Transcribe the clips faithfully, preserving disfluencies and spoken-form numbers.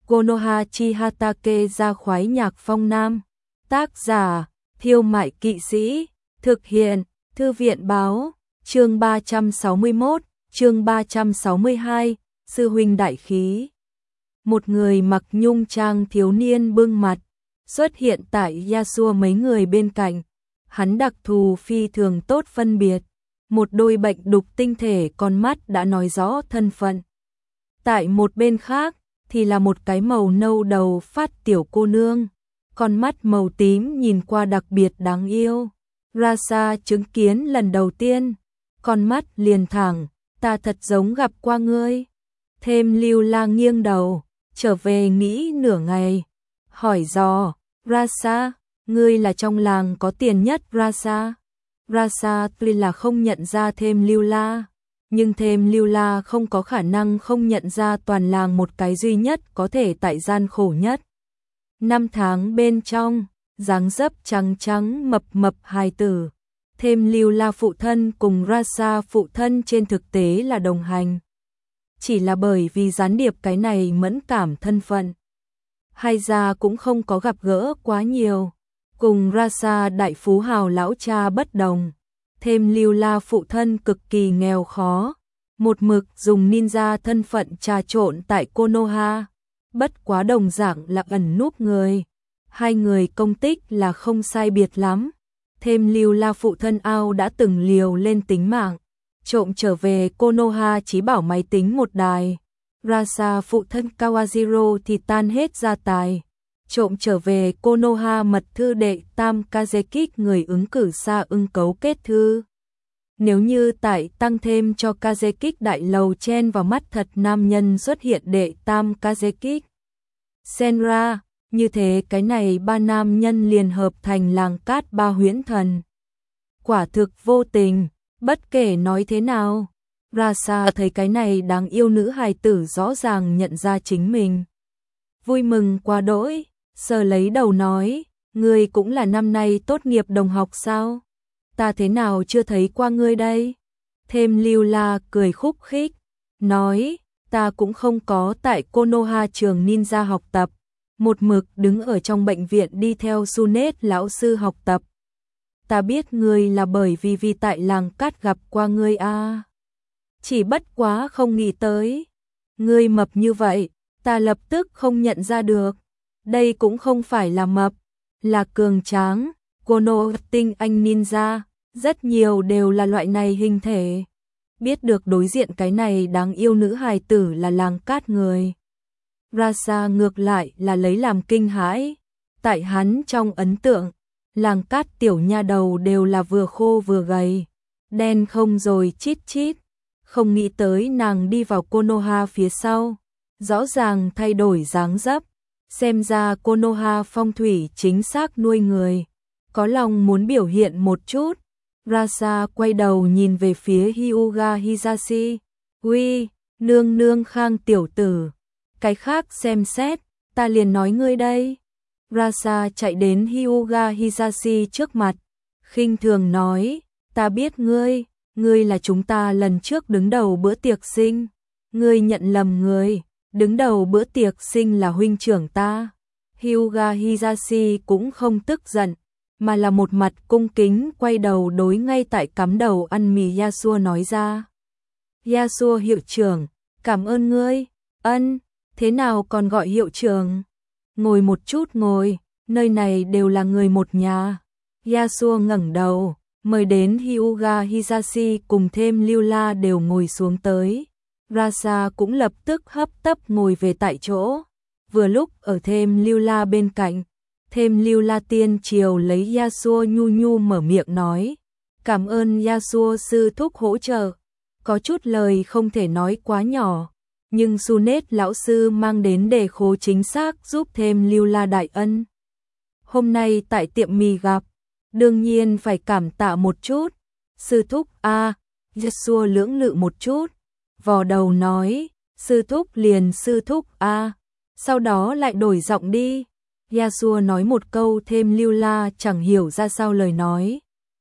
Konoha Chihatake ra khoái nhạc phong nam. Tác giả, Thiêu Mại Kỵ Sĩ. Thực hiện, Thư viện báo. Chương ba trăm sáu mươi mốt, chương ba trăm sáu mươi hai, sư huynh đại khí. Một người mặc nhung trang thiếu niên bưng mặt, xuất hiện tại Yasuo mấy người bên cạnh. Hắn đặc thù phi thường tốt phân biệt. Một đôi bệnh đục tinh thể con mắt đã nói rõ thân phận. Tại một bên khác, thì là một cái màu nâu đầu phát tiểu cô nương. Con mắt màu tím nhìn qua đặc biệt đáng yêu. Rasa chứng kiến lần đầu tiên. Con mắt liền thẳng, ta thật giống gặp qua ngươi. Thêm Lưu La nghiêng đầu, trở về nghĩ nửa ngày. Hỏi dò, Rasa, ngươi là trong làng có tiền nhất Rasa. Rasa tuy là không nhận ra Thêm Lưu La, nhưng Thêm Lưu La không có khả năng không nhận ra toàn làng một cái duy nhất có thể tại gian khổ nhất. Năm tháng bên trong, dáng dấp trắng trắng mập mập hài tử. Thêm Lưu La phụ thân cùng Rasa phụ thân trên thực tế là đồng hành. Chỉ là bởi vì gián điệp cái này mẫn cảm thân phận. Hai gia cũng không có gặp gỡ quá nhiều. Cùng Rasa đại phú hào lão cha bất đồng. Thêm Lưu La phụ thân cực kỳ nghèo khó. Một mực dùng ninja thân phận trà trộn tại Konoha. Bất quá đồng dạng là ẩn núp người. Hai người công tích là không sai biệt lắm. Thêm Lưu La phụ thân ao đã từng liều lên tính mạng, trộm trở về Konoha chí bảo máy tính một đài. Rasa phụ thân Kawajiro thì tan hết gia tài, trộm trở về Konoha mật thư đệ tam Kazekik người ứng cử xa ưng cấu kết thư. Nếu như tại tăng thêm cho Kazekik đại lầu chen vào mắt thật nam nhân xuất hiện đệ tam Kazekik Senra. Như thế cái này ba nam nhân liền hợp thành làng cát ba huyễn thần. Quả thực vô tình, bất kể nói thế nào. Rasa thấy cái này đáng yêu nữ hài tử rõ ràng nhận ra chính mình. Vui mừng quá đỗi, sờ lấy đầu nói, ngươi cũng là năm nay tốt nghiệp đồng học sao? Ta thế nào chưa thấy qua ngươi đây? Thêm Lưu La cười khúc khích, nói, ta cũng không có tại Konoha trường ninja học tập. Một mực đứng ở trong bệnh viện đi theo Sunet lão sư học tập. Ta biết ngươi là bởi vì vì tại làng cát gặp qua ngươi a. À. Chỉ bất quá không nghĩ tới. Ngươi mập như vậy, ta lập tức không nhận ra được. Đây cũng không phải là mập, là cường tráng. Kono tinh anh ninja, rất nhiều đều là loại này hình thể. Biết được đối diện cái này đáng yêu nữ hài tử là làng cát người. Rasa ngược lại là lấy làm kinh hãi. Tại hắn trong ấn tượng, làng cát tiểu nha đầu đều là vừa khô vừa gầy, đen không rồi chít chít. Không nghĩ tới nàng đi vào Konoha phía sau, rõ ràng thay đổi dáng dấp. Xem ra Konoha phong thủy chính xác nuôi người, có lòng muốn biểu hiện một chút. Rasa quay đầu nhìn về phía Hyuga Hisashi. Uy, nương nương Khang tiểu tử. Cái khác xem xét, ta liền nói ngươi đây. Rasa chạy đến Hyuga Hisashi trước mặt, khinh thường nói, ta biết ngươi, ngươi là chúng ta lần trước đứng đầu bữa tiệc sinh. Ngươi nhận lầm người, đứng đầu bữa tiệc sinh là huynh trưởng ta. Hyuga Hisashi cũng không tức giận, mà là một mặt cung kính quay đầu đối ngay tại cắm đầu ăn mì Yasuo nói ra. Yasuo hiệu trưởng, cảm ơn ngươi. Ân. Thế nào còn gọi hiệu trưởng? Ngồi một chút ngồi, nơi này đều là người một nhà. Yasuo ngẩng đầu, mời đến Hyuga Hisashi cùng thêm Lưu La đều ngồi xuống tới. Rasa cũng lập tức hấp tấp ngồi về tại chỗ. Vừa lúc ở thêm Lưu La bên cạnh, thêm Lưu La tiên triều lấy Yasuo nhu nhu mở miệng nói. Cảm ơn Yasuo sư thúc hỗ trợ. Có chút lời không thể nói quá nhỏ. Nhưng Sunet lão sư mang đến đề khố chính xác giúp thêm Lưu La đại ân. Hôm nay tại tiệm mì gặp, đương nhiên phải cảm tạ một chút. Sư thúc a, à, Yasuo lưỡng lự một chút, vò đầu nói, sư thúc liền sư thúc a, à. Sau đó lại đổi giọng đi. Yasuo nói một câu thêm Lưu La chẳng hiểu ra sao lời nói.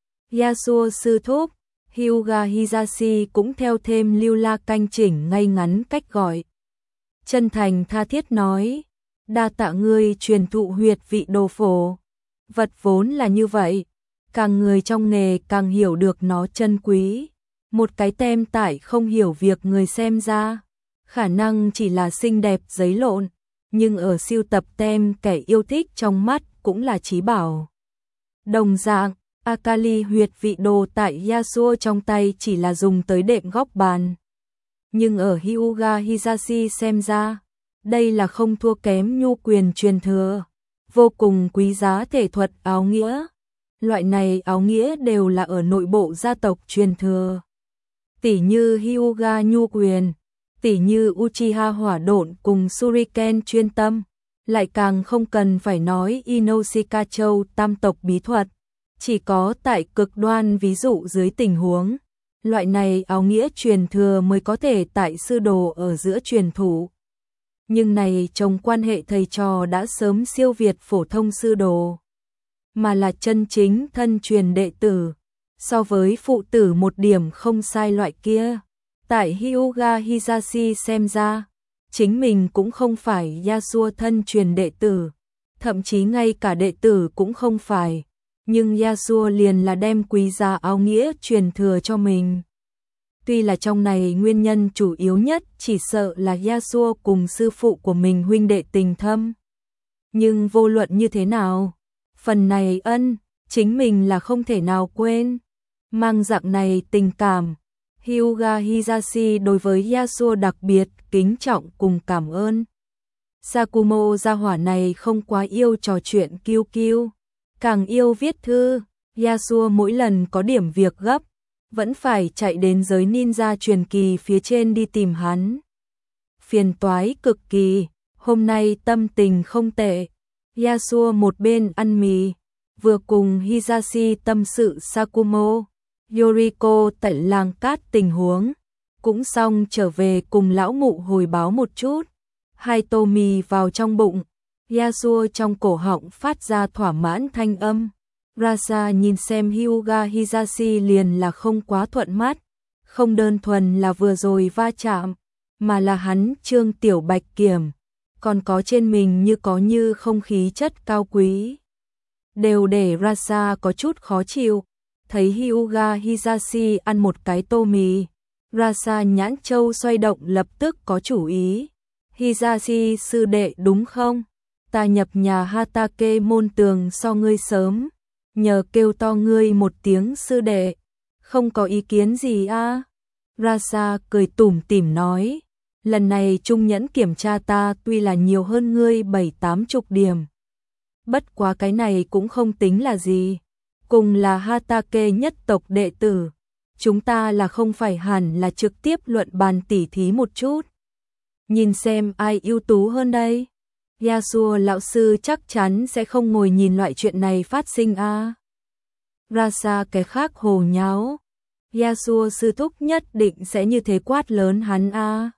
Yasuo sư thúc. Hyuga Hisashi cũng theo thêm Lưu La canh chỉnh ngay ngắn cách gọi. Chân thành tha thiết nói, Đa tạ ngươi truyền thụ huyệt vị đồ phổ. Vật vốn là như vậy, càng người trong nghề càng hiểu được nó chân quý. Một cái tem tải không hiểu việc người xem ra, khả năng chỉ là xinh đẹp giấy lộn, nhưng ở sưu tập tem kẻ yêu thích trong mắt cũng là trí bảo. Đồng dạng, Akali huyệt vị đồ tại Yasuo trong tay chỉ là dùng tới đệm góc bàn. Nhưng ở Hyuga Hisashi xem ra, đây là không thua kém nhu quyền truyền thừa, vô cùng quý giá thể thuật áo nghĩa. Loại này áo nghĩa đều là ở nội bộ gia tộc truyền thừa. Tỷ như Hyuga nhu quyền, tỷ như Uchiha hỏa độn cùng Shuriken chuyên tâm, lại càng không cần phải nói Inoshika Châu tam tộc bí thuật. Chỉ có tại cực đoan ví dụ dưới tình huống, loại này áo nghĩa truyền thừa mới có thể tại sư đồ ở giữa truyền thủ. Nhưng này trong quan hệ thầy trò đã sớm siêu việt phổ thông sư đồ, mà là chân chính thân truyền đệ tử, so với phụ tử một điểm không sai loại kia. Tại Hyuga Hisashi xem ra, chính mình cũng không phải Yasuo thân truyền đệ tử, thậm chí ngay cả đệ tử cũng không phải, nhưng Yasuo liền là đem quý giá áo nghĩa truyền thừa cho mình. Tuy là trong này nguyên nhân chủ yếu nhất chỉ sợ là Yasuo cùng sư phụ của mình huynh đệ tình thâm. Nhưng vô luận như thế nào, phần này ân, chính mình là không thể nào quên. Mang dạng này tình cảm, Hyuga Hisashi đối với Yasuo đặc biệt kính trọng cùng cảm ơn. Sakumo gia hỏa này không quá yêu trò chuyện kiêu kiêu, càng yêu viết thư. Yasuo mỗi lần có điểm việc gấp, vẫn phải chạy đến giới ninja truyền kỳ phía trên đi tìm hắn. Phiền toái cực kỳ, hôm nay tâm tình không tệ. Yasuo một bên ăn mì, vừa cùng Hisashi tâm sự Sakumo, Yoriko tại làng cát tình huống, cũng xong trở về cùng lão mụ hồi báo một chút. Hai tô mì vào trong bụng, Yasuo trong cổ họng phát ra thỏa mãn thanh âm. Rasa nhìn xem Hyuga Hisashi liền là không quá thuận mắt, không đơn thuần là vừa rồi va chạm, mà là hắn Trương Tiểu Bạch Kiểm, còn có trên mình như có như không khí chất cao quý. Đều để Rasa có chút khó chịu, thấy Hyuga Hisashi ăn một cái tô mì, Rasa nhãn châu xoay động lập tức có chủ ý. Hisashi sư đệ đúng không? Ta nhập nhà Hatake môn tường so ngươi sớm, nhờ kêu to ngươi một tiếng sư đệ, không có ý kiến gì a? À? Rasa cười tủm tỉm nói, lần này trung nhẫn kiểm tra ta tuy là nhiều hơn ngươi bảy tám chục điểm. Bất quá cái này cũng không tính là gì, cùng là Hatake nhất tộc đệ tử, chúng ta là không phải hẳn là trực tiếp luận bàn tỉ thí một chút. Nhìn xem ai ưu tú hơn đây. Yasuo lão sư chắc chắn sẽ không ngồi nhìn loại chuyện này phát sinh a. À. Rasa cái khác hồ nháo. Yasuo sư thúc nhất định sẽ như thế quát lớn hắn a. À.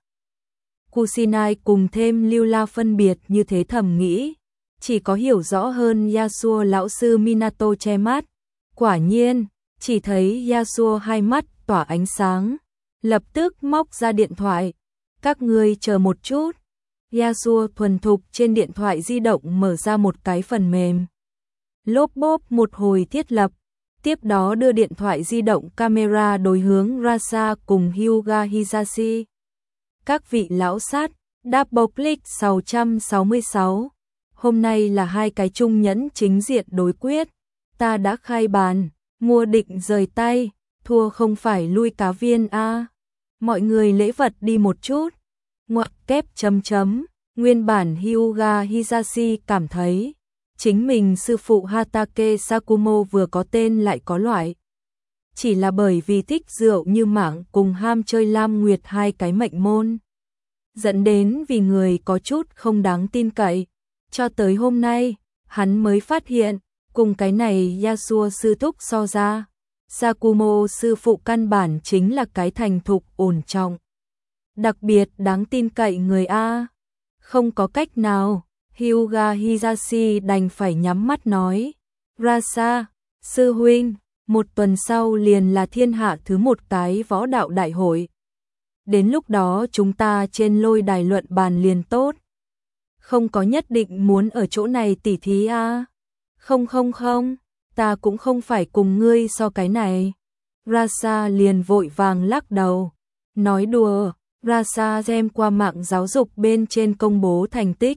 Kusinai cùng thêm Lưu La phân biệt như thế thầm nghĩ, chỉ có hiểu rõ hơn Yasuo lão sư Minato che mắt. Quả nhiên, chỉ thấy Yasuo hai mắt tỏa ánh sáng, lập tức móc ra điện thoại. Các ngươi chờ một chút. Yasuo thuần thục trên điện thoại di động mở ra một cái phần mềm. Lốp bốp một hồi thiết lập, tiếp đó đưa điện thoại di động camera đối hướng Rasa cùng Hyuga Hisashi. Các vị lão sát, double click sáu trăm sáu mươi sáu. Hôm nay là hai cái trung nhẫn chính diện đối quyết. Ta đã khai bàn, mua định rời tay, thua không phải lui cá viên a. À. Mọi người lễ vật đi một chút. Ngoặc kép chấm chấm, nguyên bản Hyuga Hisashi cảm thấy chính mình sư phụ Hatake Sakumo vừa có tên lại có loại. Chỉ là bởi vì thích rượu như mảng cùng ham chơi Lam Nguyệt hai cái mệnh môn, dẫn đến vì người có chút không đáng tin cậy. Cho tới hôm nay, hắn mới phát hiện, cùng cái này Yasuo sư thúc so ra, Sakumo sư phụ căn bản chính là cái thành thục ổn trọng, đặc biệt đáng tin cậy người A. Không có cách nào, Hyuga Hisashi đành phải nhắm mắt nói, Rasa, sư huynh, một tuần sau liền là thiên hạ thứ một cái võ đạo đại hội. Đến lúc đó chúng ta trên lôi đài luận bàn liền tốt. không có nhất định muốn ở chỗ này tỉ thí à? Không không không, ta cũng không phải cùng ngươi so cái này. Rasa liền vội vàng lắc đầu, nói đùa. Rasa xem qua mạng giáo dục bên trên công bố thành tích.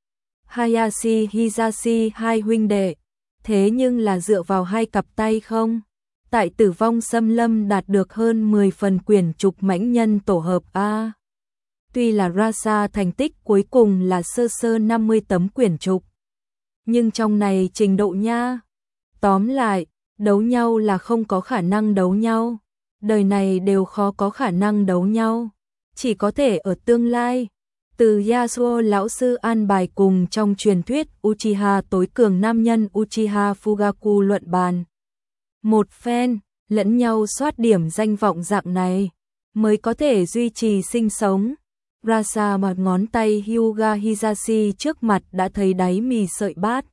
Hayashi Hisashi hai huynh đệ, thế nhưng là dựa vào hai cặp tay không? Tại Tử Vong Xâm Lâm đạt được hơn mười phần quyển trục mãnh nhân tổ hợp A. Tuy là Rasa thành tích cuối cùng là sơ sơ năm mươi tấm quyển trục, nhưng trong này trình độ nha. Tóm lại, đấu nhau là không có khả năng đấu nhau, đời này đều khó có khả năng đấu nhau, chỉ có thể ở tương lai. Từ Yasuo lão sư an bài cùng trong truyền thuyết Uchiha tối cường nam nhân Uchiha Fugaku luận bàn. Một phen, lẫn nhau soát điểm danh vọng dạng này, mới có thể duy trì sinh sống. Rasa một ngón tay Hyuga Hisashi trước mặt đã thấy đáy mì sợi bát.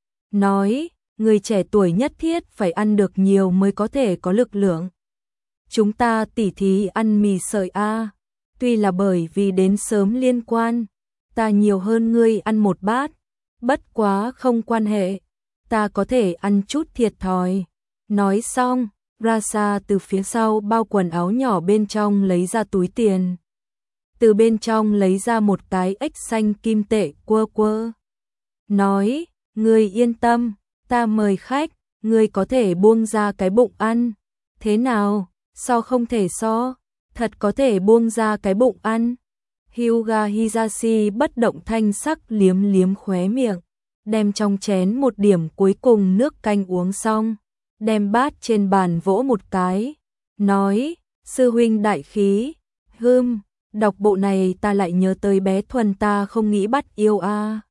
Nói, người trẻ tuổi nhất thiết phải ăn được nhiều mới có thể có lực lượng. Chúng ta tỉ thí ăn mì sợi A. Tuy là bởi vì đến sớm liên quan, ta nhiều hơn ngươi ăn một bát, bất quá không quan hệ, ta có thể ăn chút thiệt thòi. Nói xong, Rasa từ phía sau bao quần áo nhỏ bên trong lấy ra túi tiền. Từ bên trong lấy ra một cái ếch xanh kim tệ quơ quơ. Nói, ngươi yên tâm, ta mời khách, ngươi có thể buông ra cái bụng ăn. Thế nào, so không thể so? Thật có thể buông ra cái bụng ăn. Hyuga Hisashi bất động thanh sắc liếm liếm khóe miệng, đem trong chén một điểm cuối cùng nước canh uống xong, đem bát trên bàn vỗ một cái, nói, sư huynh đại khí, hưm, đọc bộ này ta lại nhớ tới bé Thuần ta không nghĩ bắt yêu a.